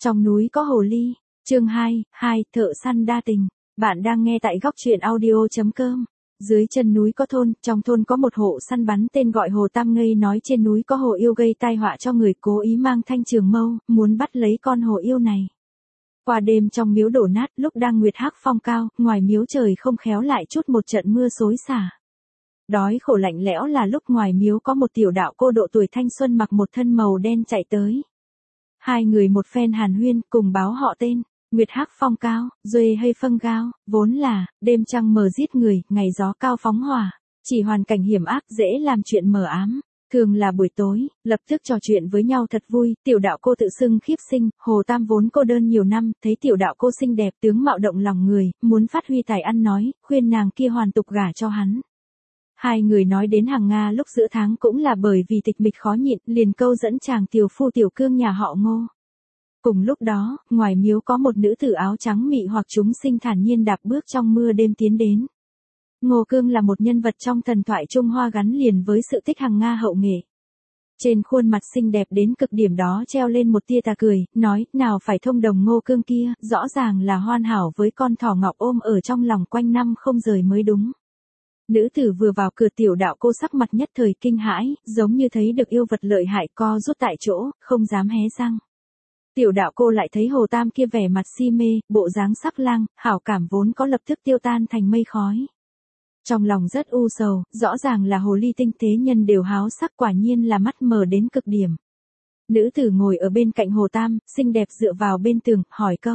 Trong núi có hồ ly, chương 2, thợ săn đa tình. Bạn đang nghe tại góc truyện audio.com. Dưới chân núi có thôn, trong thôn có một hộ săn bắn tên gọi Hồ Tam Ngây nói trên núi có hồ yêu gây tai họa cho người, cố ý mang thanh trường mâu, muốn bắt lấy con hồ yêu này. Qua đêm trong miếu đổ nát, lúc đang nguyệt hắc phong cao, ngoài miếu trời không khéo lại chút một trận mưa xối xả. Đói khổ lạnh lẽo là lúc ngoài miếu có một tiểu đạo cô độ tuổi thanh xuân mặc một thân màu đen chạy tới. Hai người một phen hàn huyên, cùng báo họ tên. Nguyệt hắc phong cao, duê hay phân gao, vốn là, đêm trăng mờ giết người, ngày gió cao phóng hỏa. Chỉ hoàn cảnh hiểm ác dễ làm chuyện mờ ám. Thường là buổi tối, lập tức trò chuyện với nhau thật vui, tiểu đạo cô tự xưng khiếp sinh, Hồ Tam vốn cô đơn nhiều năm, thấy tiểu đạo cô xinh đẹp tướng mạo động lòng người, muốn phát huy tài ăn nói, khuyên nàng kia hoàn tục gả cho hắn. Hai người nói đến hàng Nga lúc giữa tháng cũng là bởi vì tịch mịch khó nhịn, liền câu dẫn chàng tiểu phu tiểu cương nhà họ Ngô. Cùng lúc đó, ngoài miếu có một nữ tử áo trắng mị hoặc chúng sinh thản nhiên đạp bước trong mưa đêm tiến đến. Ngô Cương là một nhân vật trong thần thoại Trung Hoa gắn liền với sự tích hàng Nga hậu nghệ. Trên khuôn mặt xinh đẹp đến cực điểm đó treo lên một tia tà cười, nói, nào phải thông đồng Ngô Cương kia, rõ ràng là hoàn hảo với con thỏ ngọc ôm ở trong lòng quanh năm không rời mới đúng. Nữ tử vừa vào cửa, tiểu đạo cô sắc mặt nhất thời kinh hãi, giống như thấy được yêu vật lợi hại, co rút tại chỗ, không dám hé răng. Tiểu đạo cô lại thấy Hồ Tam kia vẻ mặt si mê, bộ dáng sắc lang, hảo cảm vốn có lập tức tiêu tan thành mây khói. Trong lòng rất u sầu, rõ ràng là hồ ly tinh tế nhân đều háo sắc, quả nhiên là mắt mờ đến cực điểm. Nữ tử ngồi ở bên cạnh Hồ Tam, xinh đẹp dựa vào bên tường, hỏi câu.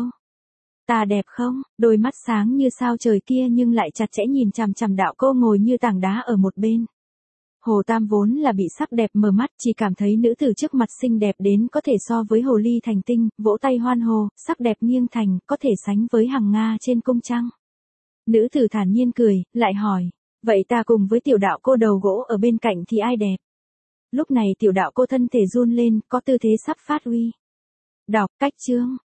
Ta đẹp không? Đôi mắt sáng như sao trời kia nhưng lại chặt chẽ nhìn chằm chằm đạo cô ngồi như tảng đá ở một bên. Hồ Tam vốn là bị sắc đẹp mờ mắt, chỉ cảm thấy nữ tử trước mặt xinh đẹp đến có thể so với hồ ly thành tinh, vỗ tay hoan hô, sắc đẹp nghiêng thành, có thể sánh với hàng Nga trên cung trăng. Nữ tử thản nhiên cười, lại hỏi, vậy ta cùng với tiểu đạo cô đầu gỗ ở bên cạnh thì ai đẹp? Lúc này tiểu đạo cô thân thể run lên, có tư thế sắp phát uy. Đọc, cách chương.